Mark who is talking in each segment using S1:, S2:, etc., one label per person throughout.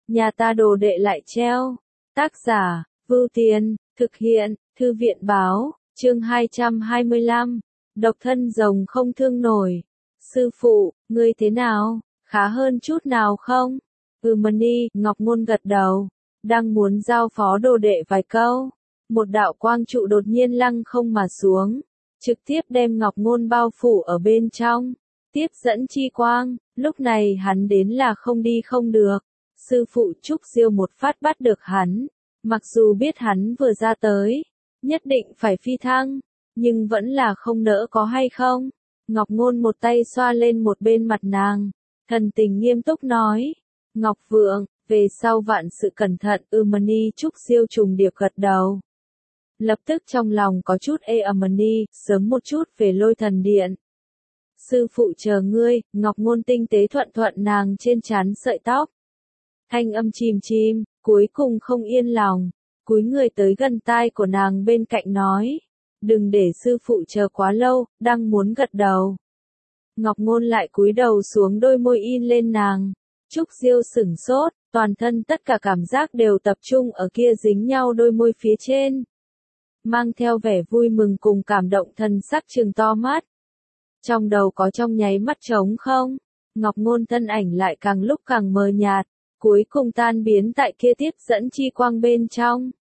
S1: nhà ta đồ đệ lại treo. Tác giả, Vưu Tiền, thực hiện, Thư viện Báo, chương 225, độc thân rồng không thương nổi. Sư phụ, ngươi thế nào, khá hơn chút nào không? Mani, Ngọc Ngôn gật đầu, đang muốn giao phó đồ đệ vài câu. Một đạo quang trụ đột nhiên lăng không mà xuống, trực tiếp đem Ngọc Ngôn bao phủ ở bên trong, tiếp dẫn chi quang, lúc này hắn đến là không đi không được. Sư phụ Trúc Diêu một phát bắt được hắn, mặc dù biết hắn vừa ra tới, nhất định phải phi thăng, nhưng vẫn là không nỡ có hay không. Ngọc Ngôn một tay xoa lên một bên mặt nàng, thần tình nghiêm túc nói, Ngọc Vượng, về sau vạn sự cẩn thận. Mani Trúc Diêu trùng điệp gật đầu. Lập tức trong lòng có chút Mani, sớm một chút về Lôi Thần Điện. Sư phụ chờ ngươi. Ngọc Ngôn tinh tế thuận thuận nàng trên trán sợi tóc. Thanh âm chìm chìm, cuối cùng không yên lòng, cúi người tới gần tai của nàng bên cạnh nói, đừng để sư phụ chờ quá lâu, đang muốn gật đầu. Ngọc Ngôn lại cúi đầu xuống, đôi môi in lên nàng. Trúc Diêu sửng sốt, toàn thân tất cả cảm giác đều tập trung ở kia dính nhau đôi môi phía trên. Mang theo vẻ vui mừng cùng cảm động, thần sắc trừng to mắt. Trong đầu có trong nháy mắt trống không, Ngọc Ngôn thân ảnh lại càng lúc càng mờ nhạt, cuối cùng tan biến tại kia tiếp dẫn chi quang bên trong.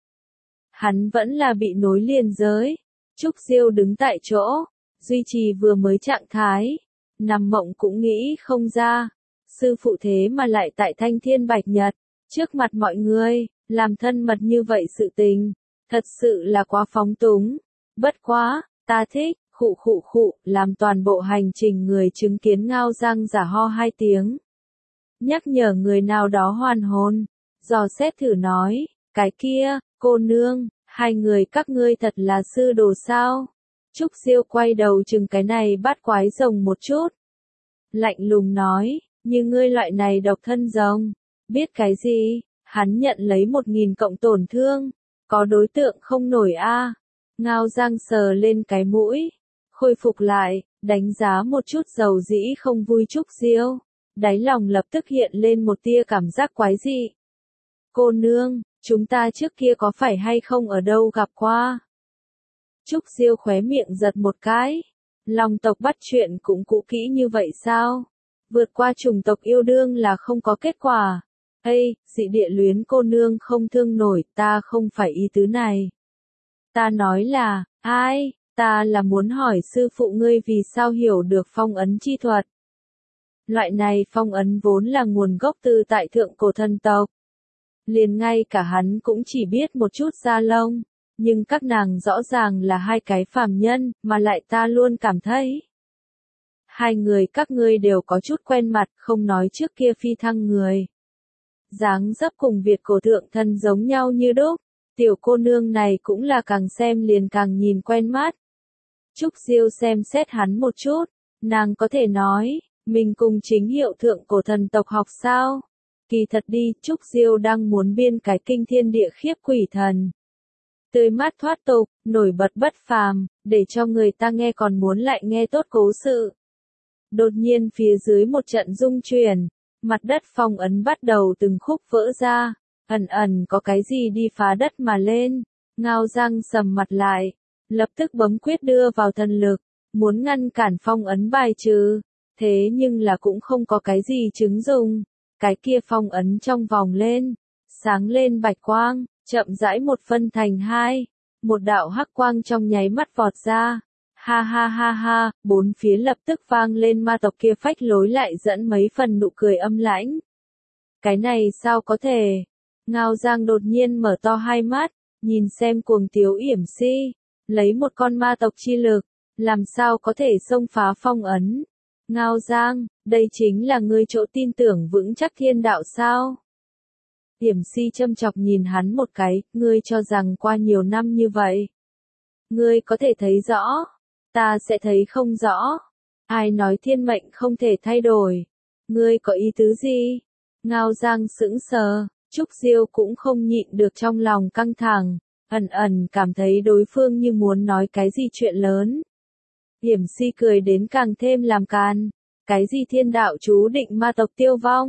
S1: Hắn vẫn là bị nối liền giới. Trúc Diêu đứng tại chỗ, duy trì vừa mới trạng thái, nằm mộng cũng nghĩ không ra. Sư phụ thế mà lại tại Thanh Thiên Bạch Nhật, trước mặt mọi người, làm thân mật như vậy sự tình, thật sự là quá phóng túng. Bất quá, ta thích, khụ, làm toàn bộ hành trình người chứng kiến Ngao Giang giả ho hai tiếng. Nhắc nhở người nào đó hoàn hồn, dò xét thử nói, cái kia, cô nương, hai người các ngươi thật là sư đồ sao? Trúc Diêu quay đầu chừng cái này bát quái rồng một chút. Lạnh lùng nói, như ngươi loại này độc thân rồng, biết cái gì, hắn nhận lấy 1000 cộng tổn thương, có đối tượng không nổi a. Ngao Giang sờ lên cái mũi, khôi phục lại, đánh giá một chút dầu dĩ không vui Trúc Diêu, đáy lòng lập tức hiện lên một tia cảm giác quái dị. Cô nương, chúng ta trước kia có phải hay không ở đâu gặp qua? Trúc Diêu khóe miệng giật một cái, Long tộc bắt chuyện cũng cũ kỹ như vậy sao? Vượt qua chủng tộc yêu đương là không có kết quả. Ây, dị địa luyến cô nương không thương nổi, ta không phải ý tứ này. Ta nói là, ai, ta là muốn hỏi sư phụ ngươi vì sao hiểu được phong ấn chi thuật. Loại này phong ấn vốn là nguồn gốc từ tại thượng cổ thần tộc. Liền ngay cả hắn cũng chỉ biết một chút da lông, nhưng các nàng rõ ràng là hai cái phàm nhân, mà lại ta luôn cảm thấy. Hai người các ngươi đều có chút quen mặt, không nói trước kia phi thăng người. Dáng dấp cùng Việt cổ thượng thân giống nhau như đúc, tiểu cô nương này cũng là càng xem liền càng nhìn quen mắt. Trúc Diêu xem xét hắn một chút, nàng có thể nói, mình cùng chính hiệu thượng cổ thần tộc học sao? Kỳ thật đi, Trúc Diêu đang muốn biên cái kinh thiên địa khiếp quỷ thần. Tươi mát thoát tục, nổi bật bất phàm, để cho người ta nghe còn muốn lại nghe tốt cố sự. Đột nhiên phía dưới một trận rung chuyển, mặt đất phong ấn bắt đầu từng khúc vỡ ra, ẩn ẩn có cái gì đi phá đất mà lên. Ngao Giang sầm mặt lại, lập tức bấm quyết đưa vào thần lực, muốn ngăn cản phong ấn bài trừ, thế nhưng là cũng không có cái gì chứng dùng. Cái kia phong ấn trong vòng lên, sáng lên bạch quang, chậm rãi một phân thành hai, một đạo hắc quang trong nháy mắt vọt ra. Ha ha ha ha, bốn phía lập tức vang lên ma tộc kia phách lối lại dẫn mấy phần nụ cười âm lãnh. Cái này sao có thể? Ngao Giang đột nhiên mở to hai mắt, nhìn xem Cuồng Tiếu Yểm Si, lấy một con ma tộc chi lực, làm sao có thể xông phá phong ấn? Ngao Giang, đây chính là ngươi chỗ tin tưởng vững chắc thiên đạo sao? Yểm Si châm chọc nhìn hắn một cái, ngươi cho rằng qua nhiều năm như vậy, ngươi có thể thấy rõ, ta sẽ thấy không rõ. Ai nói thiên mệnh không thể thay đổi? Ngươi có ý tứ gì? Ngao Giang sững sờ, Trúc Diêu cũng không nhịn được trong lòng căng thẳng, ẩn ẩn cảm thấy đối phương như muốn nói cái gì chuyện lớn. Yểm Si cười đến càng thêm làm càn, cái gì thiên đạo chú định ma tộc tiêu vong,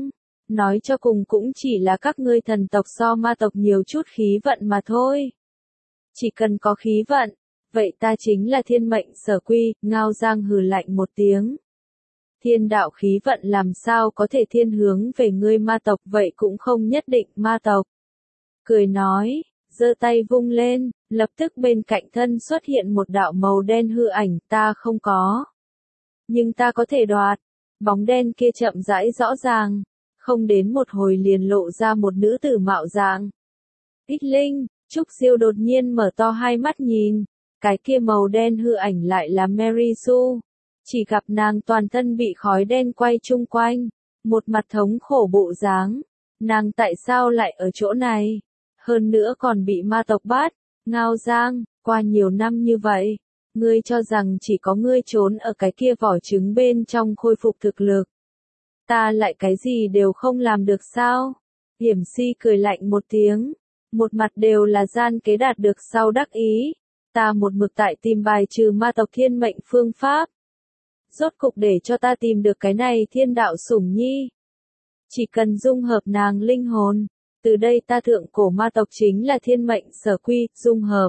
S1: nói cho cùng cũng chỉ là các ngươi thần tộc so ma tộc nhiều chút khí vận mà thôi. Chỉ cần có khí vận, vậy ta chính là thiên mệnh sở quy, Ngao Giang hừ lạnh một tiếng. Thiên đạo khí vận làm sao có thể thiên hướng về ngươi ma tộc, vậy cũng không nhất định ma tộc. Cười nói, giơ tay vung lên, lập tức bên cạnh thân xuất hiện một đạo màu đen hư ảnh, ta không có. Nhưng ta có thể đoạt. Bóng đen kia chậm rãi rõ ràng, không đến một hồi liền lộ ra một nữ tử mạo dạng. Ích Linh, Trúc Siêu đột nhiên mở to hai mắt nhìn, cái kia màu đen hư ảnh lại là Mary Sue. Chỉ gặp nàng toàn thân bị khói đen quay chung quanh, một mặt thống khổ bộ dáng. Nàng tại sao lại ở chỗ này? Hơn nữa còn bị ma tộc bắt. Ngao Giang, qua nhiều năm như vậy, ngươi cho rằng chỉ có ngươi trốn ở cái kia vỏ trứng bên trong khôi phục thực lực. Ta lại cái gì đều không làm được sao? Hiểm Si cười lạnh một tiếng, một mặt đều là gian kế đạt được sau đắc ý. Ta một mực tại tìm bài trừ ma tộc thiên mệnh phương pháp. Rốt cục để cho ta tìm được cái này thiên đạo sủng nhi. Chỉ cần dung hợp nàng linh hồn, từ đây ta thượng cổ ma tộc chính là thiên mệnh sở quy, dung hợp.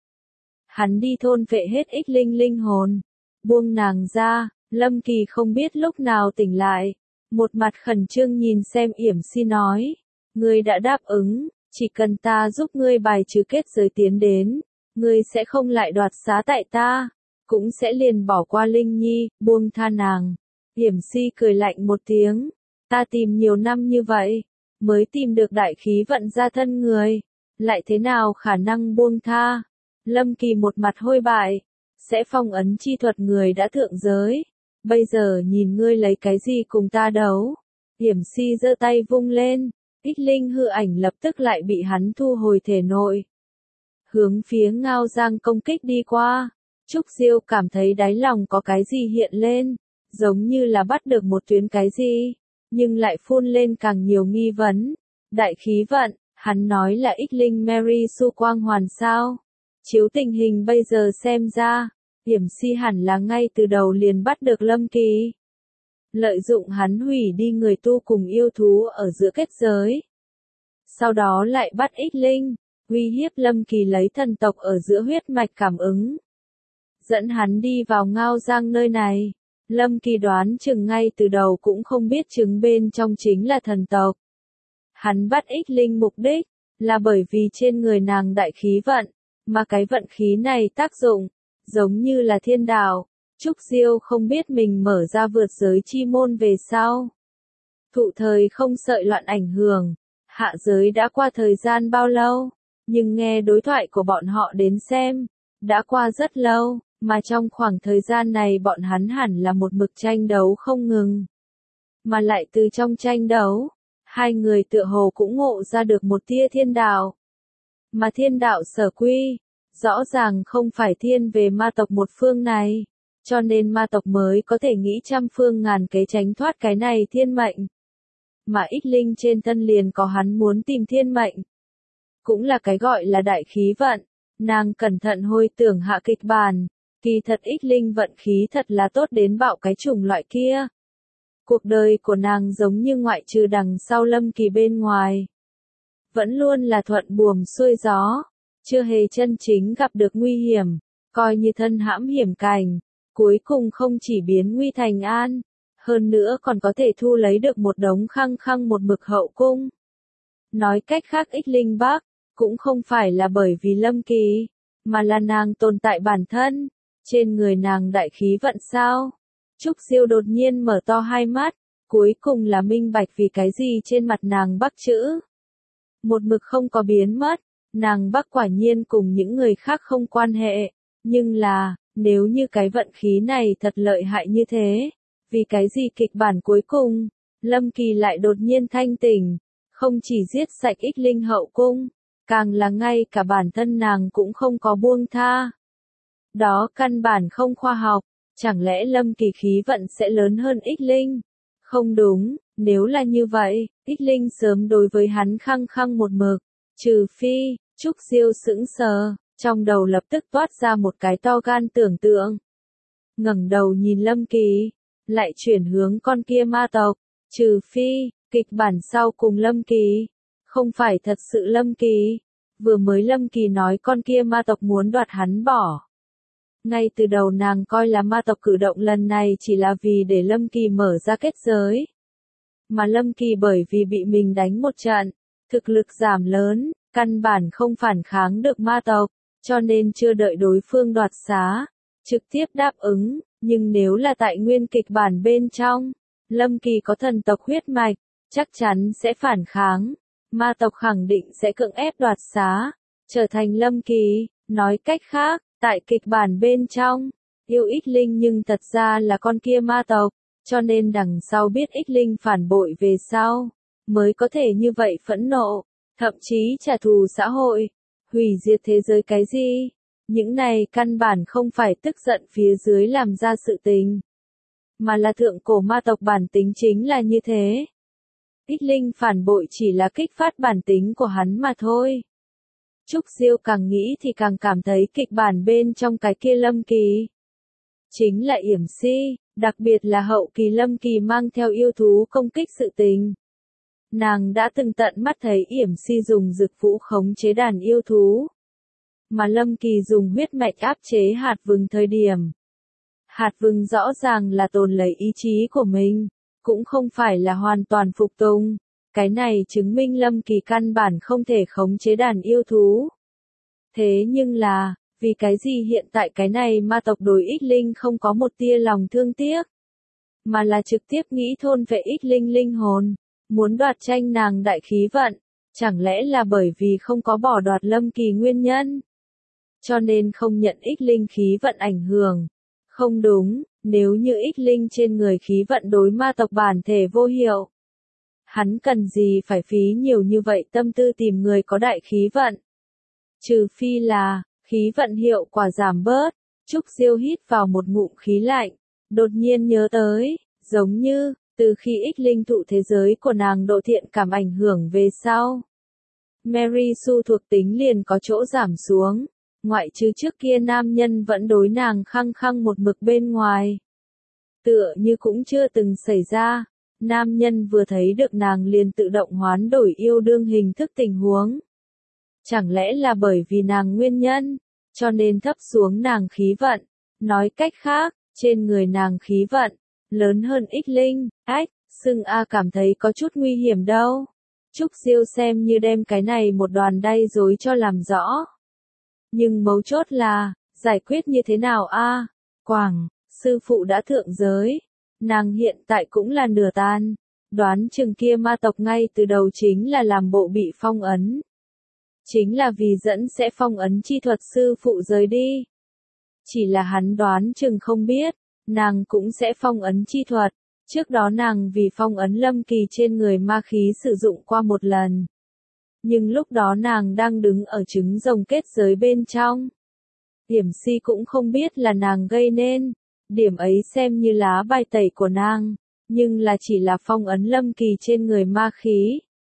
S1: Hắn đi thôn vệ hết Ích Linh linh hồn, buông nàng ra. Lâm Kỳ không biết lúc nào tỉnh lại, một mặt khẩn trương nhìn xem Yểm Si nói, ngươi đã đáp ứng, chỉ cần ta giúp ngươi bài trừ kết giới tiến đến, ngươi sẽ không lại đoạt xá tại ta, cũng sẽ liền bỏ qua Linh Nhi, buông tha nàng. Yểm Si cười lạnh một tiếng, ta tìm nhiều năm như vậy, mới tìm được đại khí vận ra thân người, lại thế nào khả năng buông tha? Lâm Kỳ một mặt hôi bại, sẽ phong ấn chi thuật người đã thượng giới, bây giờ nhìn ngươi lấy cái gì cùng ta đấu? Yểm Si giơ tay vung lên, Ích Linh hư ảnh lập tức lại bị hắn thu hồi thể nội. Hướng phía Ngao Giang công kích đi qua, Trúc Diêu cảm thấy đáy lòng có cái gì hiện lên, giống như là bắt được một tuyến cái gì, nhưng lại phun lên càng nhiều nghi vấn. Đại khí vận, hắn nói là Ích Linh Mary Sue quang hoàn sao? Chiếu tình hình bây giờ xem ra, Yểm Si hẳn là ngay từ đầu liền bắt được Lâm Kỳ. Lợi dụng hắn hủy đi người tu cùng yêu thú ở giữa kết giới. Sau đó lại bắt Ích Linh, uy hiếp Lâm Kỳ lấy thần tộc ở giữa huyết mạch cảm ứng. Dẫn hắn đi vào Ngao Giang nơi này. Lâm Kỳ đoán chừng ngay từ đầu cũng không biết trứng bên trong chính là thần tộc. Hắn bắt Ích Linh mục đích, là bởi vì trên người nàng đại khí vận, mà cái vận khí này tác dụng, giống như là thiên đạo. Trúc Diêu không biết mình mở ra vượt giới chi môn về sau. Thụ thời không sợi loạn ảnh hưởng, hạ giới đã qua thời gian bao lâu, nhưng nghe đối thoại của bọn họ đến xem, đã qua rất lâu, mà trong khoảng thời gian này bọn hắn hẳn là một mực tranh đấu không ngừng. Mà lại từ trong tranh đấu, hai người tựa hồ cũng ngộ ra được một tia thiên đạo. Mà thiên đạo sở quy, rõ ràng không phải thiên về ma tộc một phương này, cho nên ma tộc mới có thể nghĩ trăm phương ngàn kế tránh thoát cái này thiên mệnh. Mà Ích Linh trên thân liền có hắn muốn tìm thiên mệnh. Cũng là cái gọi là đại khí vận, nàng cẩn thận hồi tưởng hạ kịch bản, kỳ thật Ích Linh vận khí thật là tốt đến bạo cái chủng loại kia. Cuộc đời của nàng giống như ngoại trừ đằng sau Lâm Kỳ bên ngoài. Vẫn luôn là thuận buồm xuôi gió, chưa hề chân chính gặp được nguy hiểm, coi như thân hãm hiểm cảnh, cuối cùng không chỉ biến nguy thành an, hơn nữa còn có thể thu lấy được một đống khăng khăng một mực hậu cung. Nói cách khác Ích Linh Bắc, cũng không phải là bởi vì Lâm Kỳ, mà là nàng tồn tại bản thân, trên người nàng đại khí vận sao. Trúc Diêu đột nhiên mở to hai mắt, cuối cùng là minh bạch vì cái gì trên mặt nàng Bắc chữ. Một mực không có biến mất, nàng Bắc quả nhiên cùng những người khác không quan hệ, nhưng là, nếu như cái vận khí này thật lợi hại như thế, vì cái gì kịch bản cuối cùng, Lâm Kỳ lại đột nhiên thanh tỉnh, không chỉ giết sạch Ích Linh hậu cung, càng là ngay cả bản thân nàng cũng không có buông tha. Đó căn bản không khoa học, chẳng lẽ Lâm Kỳ khí vận sẽ lớn hơn Ích Linh? Không đúng, nếu là như vậy, Ích Linh sớm đối với hắn khăng khăng một mực, trừ phi, Trúc Diêu sững sờ, trong đầu lập tức toát ra một cái to gan tưởng tượng. Ngẩng đầu nhìn Lâm Kỳ, lại chuyển hướng con kia ma tộc, trừ phi, Kịch bản sau cùng Lâm Kỳ. Không phải thật sự Lâm Kỳ. Vừa mới Lâm Kỳ nói con kia ma tộc muốn đoạt hắn bỏ. Ngay từ đầu nàng coi là ma tộc cử động lần này chỉ là vì để Lâm Kỳ mở ra kết giới. Mà Lâm Kỳ bởi vì bị mình đánh một trận, thực lực giảm lớn, căn bản không phản kháng được ma tộc, cho nên chưa đợi đối phương đoạt xá, trực tiếp đáp ứng, nhưng nếu là tại nguyên kịch bản bên trong, Lâm Kỳ có thần tộc huyết mạch, chắc chắn sẽ phản kháng, ma tộc khẳng định sẽ cưỡng ép đoạt xá, trở thành Lâm Kỳ, nói cách khác, tại kịch bản bên trong, yêu Ích Linh nhưng thật ra là con kia ma tộc, cho nên đằng sau biết Ích Linh phản bội về sau, mới có thể như vậy phẫn nộ, thậm chí trả thù xã hội, hủy diệt thế giới cái gì. Những này căn bản không phải tức giận phía dưới làm ra sự tình, mà là thượng cổ ma tộc bản tính chính là như thế. Ích Linh phản bội chỉ là kích phát bản tính của hắn mà thôi. Trúc Diêu càng nghĩ thì càng cảm thấy kịch bản bên trong cái kia Lâm Kỳ chính là yểm si, đặc biệt là hậu kỳ Lâm Kỳ mang theo yêu thú công kích sự tình. Nàng đã từng tận mắt thấy yểm si dùng dược vũ khống chế đàn yêu thú, mà Lâm Kỳ dùng huyết mạch áp chế hạt vừng thời điểm. Hạt vừng rõ ràng là tồn lấy ý chí của mình, cũng không phải là hoàn toàn phục tùng. Cái này chứng minh Lâm Kỳ căn bản không thể khống chế đàn yêu thú. Thế nhưng là, vì cái gì hiện tại cái này ma tộc đối Ích Linh không có một tia lòng thương tiếc, mà là trực tiếp nghĩ thôn vệ Ích Linh linh hồn, muốn đoạt tranh nàng đại khí vận, chẳng lẽ là bởi vì không có bỏ đoạt Lâm Kỳ nguyên nhân, cho nên không nhận Ích Linh khí vận ảnh hưởng. Không đúng, nếu như Ích Linh trên người khí vận đối ma tộc bản thể vô hiệu, hắn cần gì phải phí nhiều như vậy tâm tư tìm người có đại khí vận. Trừ phi là, khí vận hiệu quả giảm bớt. Trúc Diêu hít vào một ngụm khí lạnh, đột nhiên nhớ tới, giống như, từ khi Ích Linh thụ thế giới của nàng độ thiện cảm ảnh hưởng về sau, Mary Sue thuộc tính liền có chỗ giảm xuống, ngoại trừ trước kia nam nhân vẫn đối nàng khăng khăng một mực bên ngoài. Tựa như cũng chưa từng xảy ra, nam nhân vừa thấy được nàng liền tự động hoán đổi yêu đương hình thức tình huống. Chẳng lẽ là bởi vì nàng nguyên nhân, cho nên thấp xuống nàng khí vận, nói cách khác, trên người nàng khí vận, lớn hơn Ích Linh, Sưng A cảm thấy có chút nguy hiểm đâu. Trúc Diêu xem như đem cái này một đoàn đay rối cho làm rõ. Nhưng mấu chốt là, giải quyết như thế nào a? Quảng, sư phụ đã thượng giới, nàng hiện tại cũng là nửa tan, đoán chừng kia ma tộc ngay từ đầu chính là làm bộ bị phong ấn. Chính là vì dẫn sẽ phong ấn chi thuật sư phụ rời đi. Chỉ là hắn đoán chừng không biết, nàng cũng sẽ phong ấn chi thuật, trước đó nàng vì phong ấn Lâm Kỳ trên người ma khí sử dụng qua một lần. Nhưng lúc đó nàng đang đứng ở trứng rồng kết giới bên trong. Điểm si cũng không biết là nàng gây nên, điểm ấy xem như lá bài tẩy của nàng, nhưng là chỉ là phong ấn Lâm Kỳ trên người ma khí.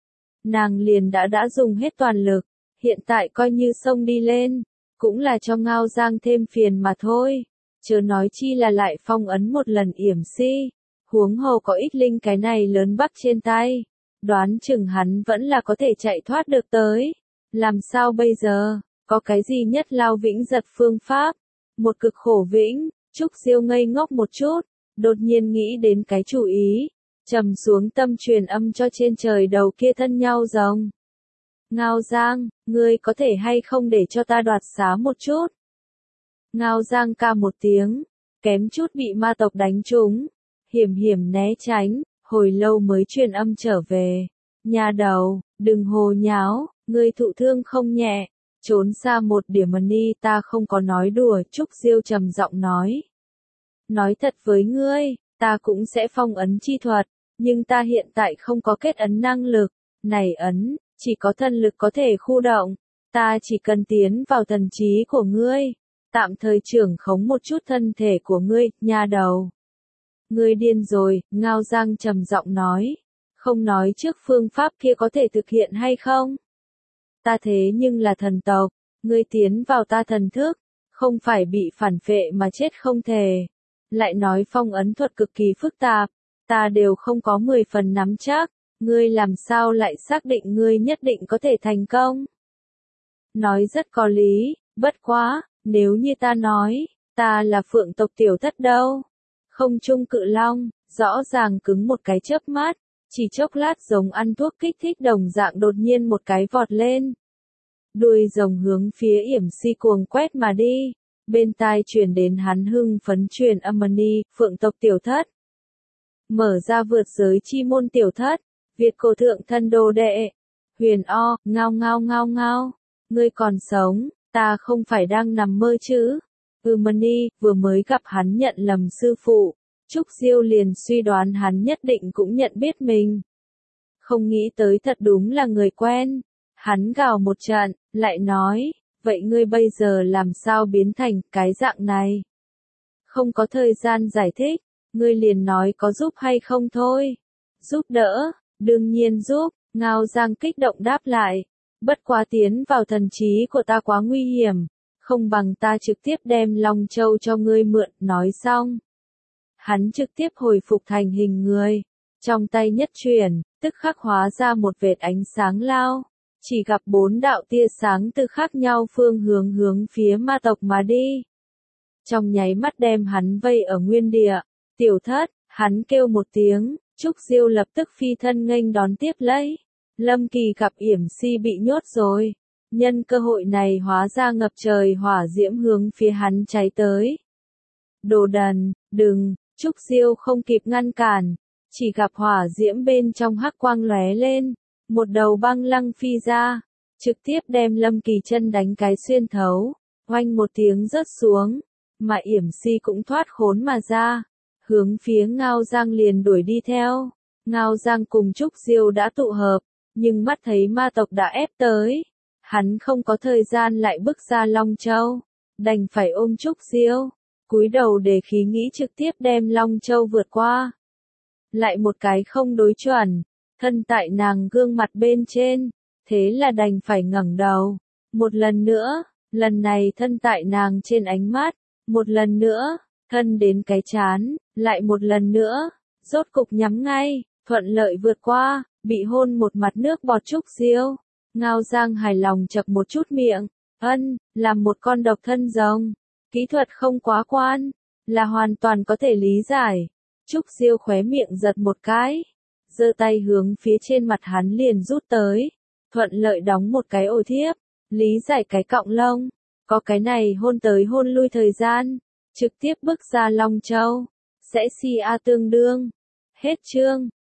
S1: Nàng liền đã dùng hết toàn lực, hiện tại coi như xông đi lên, cũng là cho Ngao Giang thêm phiền mà thôi, chớ nói chi là lại phong ấn một lần yểm si, huống hồ có Ích Linh cái này lớn bắc trên tay. Đoán chừng hắn vẫn là có thể chạy thoát được tới. Làm sao bây giờ, có cái gì nhất lao vĩnh giật phương pháp? Một cực khổ vĩnh, Trúc Diêu ngây ngốc một chút, đột nhiên nghĩ đến cái chủ ý, trầm xuống tâm truyền âm cho trên trời đầu kia thân nhau rồng. Ngao Giang, ngươi có thể hay không để cho ta đoạt xá một chút? Ngao Giang ca một tiếng, kém chút bị ma tộc đánh trúng, hiểm hiểm né tránh. Hồi lâu mới truyền âm trở về. Nhà đầu, đừng hồ nháo, ngươi thụ thương không nhẹ, trốn xa một điểm đi, ta không có nói đùa. Trúc Diêu trầm giọng nói. Nói thật với ngươi, ta cũng sẽ phong ấn chi thuật, nhưng ta hiện tại không có kết ấn năng lực. Này ấn, chỉ có thân lực có thể khu động, ta chỉ cần tiến vào thần trí của ngươi, tạm thời trưởng khống một chút thân thể của ngươi, nhà đầu. Ngươi điên rồi, Ngao Giang trầm giọng nói. Không nói trước phương pháp kia có thể thực hiện hay không? Ta thế nhưng là thần tộc, ngươi tiến vào ta thần thức, không phải bị phản phệ mà chết không thể. Lại nói phong ấn thuật cực kỳ phức tạp, ta đều không có 10 phần nắm chắc, Ngươi làm sao lại xác định ngươi nhất định có thể thành công? Nói rất có lý, bất quá, nếu như ta nói, ta là phượng tộc tiểu thất đâu? Không trung cự long, rõ ràng cứng một cái chớp mắt, chỉ chốc lát giống ăn thuốc kích thích đồng dạng đột nhiên một cái vọt lên. Đuôi rồng hướng phía Yểm Si cuồng quét mà đi, bên tai truyền đến hắn hưng phấn truyền âm ni, phượng tộc tiểu thất. Mở ra vượt giới chi môn tiểu thất, Việt cổ thượng thân đồ đệ. Huyền O, ngao ngao ngao ngao, ngươi còn sống, ta không phải đang nằm mơ chứ. Mani, vừa mới gặp hắn nhận lầm sư phụ, Trúc Diêu liền suy đoán hắn nhất định cũng nhận biết mình. Không nghĩ tới thật đúng là người quen. Hắn gào một trận, lại nói, vậy ngươi bây giờ làm sao biến thành cái dạng này? Không có thời gian giải thích, ngươi liền nói có giúp hay không thôi. Giúp đỡ, đương nhiên giúp, Ngao Giang kích động đáp lại. Bất quá tiến vào thần trí của ta quá nguy hiểm, không bằng ta trực tiếp đem Long Châu cho ngươi mượn, nói xong. Hắn trực tiếp hồi phục thành hình người, trong tay nhất chuyển, tức khắc hóa ra một vệt ánh sáng lao. Chỉ gặp 4 đạo tia sáng từ khác nhau phương hướng hướng phía ma tộc mà đi. Trong nháy mắt đem hắn vây ở nguyên địa, tiểu thất, hắn kêu một tiếng, Trúc Diêu lập tức phi thân nghênh đón tiếp lấy. Lâm Kỳ gặp Yểm Si bị nhốt rồi, nhân cơ hội này hóa ra ngập trời hỏa diễm hướng phía hắn cháy tới. Đồ đần, đừng, Trúc Diêu không kịp ngăn cản, chỉ gặp hỏa diễm bên trong hắc quang lóe lên. Một đầu băng lăng phi ra, trực tiếp đem Lâm Kỳ chân đánh cái xuyên thấu, oanh một tiếng rớt xuống, mà Yểm Si cũng thoát khốn mà ra, hướng phía Ngao Giang liền đuổi đi theo. Ngao Giang cùng Trúc Diêu đã tụ hợp, nhưng mắt thấy ma tộc đã ép tới, hắn không có thời gian lại bước ra Long Châu, đành phải ôm Trúc Diêu, cúi đầu để khí nghĩ trực tiếp đem Long Châu vượt qua. Lại một cái không đối chuẩn. Thân tại nàng gương mặt bên trên, thế là đành phải ngẩng đầu. Một lần nữa, lần này thân tại nàng trên ánh mắt, một lần nữa, thân đến cái chán, lại một lần nữa, rốt cục nhắm ngay, thuận lợi vượt qua, bị hôn một mặt nước bọt Trúc Diêu. Ngao Giang hài lòng chập một chút miệng, làm một con độc thân rồng, kỹ thuật không quá quan, là hoàn toàn có thể lý giải. Trúc Diêu khóe miệng giật một cái. Giơ tay hướng phía trên mặt hắn liền rút tới, thuận lợi đóng một cái ô thiếp, lý giải cái cọng lông, có cái này hôn tới hôn lui thời gian, trực tiếp bước ra Long Châu, sẽ si a tương đương. Hết chương.